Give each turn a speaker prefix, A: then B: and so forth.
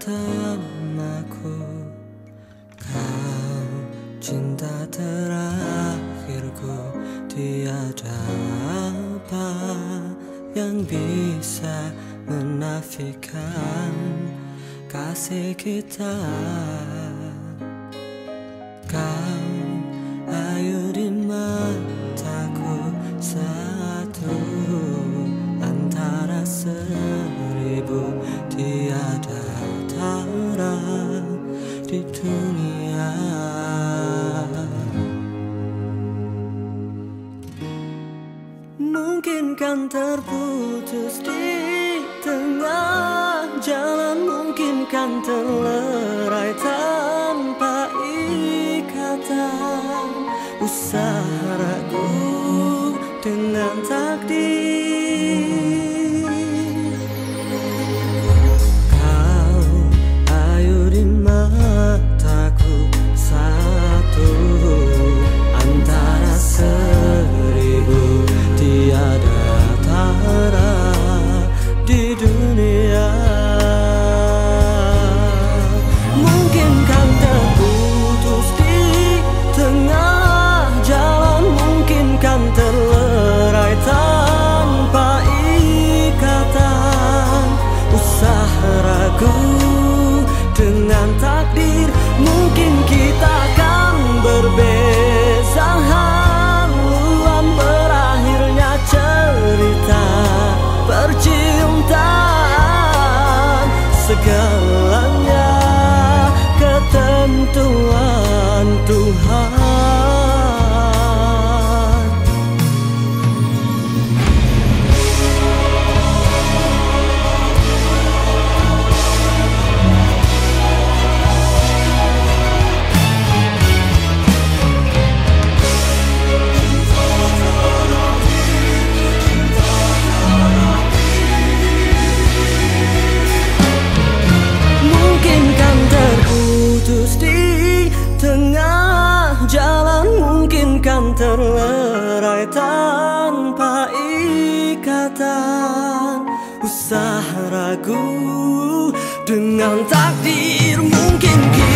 A: pertamaku, kau cinta terakhirku. Tiada apa yang bisa menafikan kasih kita. Kau ayu di mataku, satu antara seribu. Tiada tara di dunia. Mungkin kan terputus di tengah jalan, mungkin kan terlerai tanpa ikatan. Usaha ragu dengan takdir. Kau ayu di mataku, satu antara seribu. Tiada tara di dunia. Mungkin kan terputus di tengah jalan, mungkin kan terlerai tanpa ikatan. Usaha ragu dengan takdir, mungkin kita akan berbeza haluan. Berakhirnya cerita percintaan, segalanya ketentuan Tuhan. Terputus di tengah jalan, mungkin kan terlerai tanpa ikatan. Usaha ragu dengan takdir, mungkin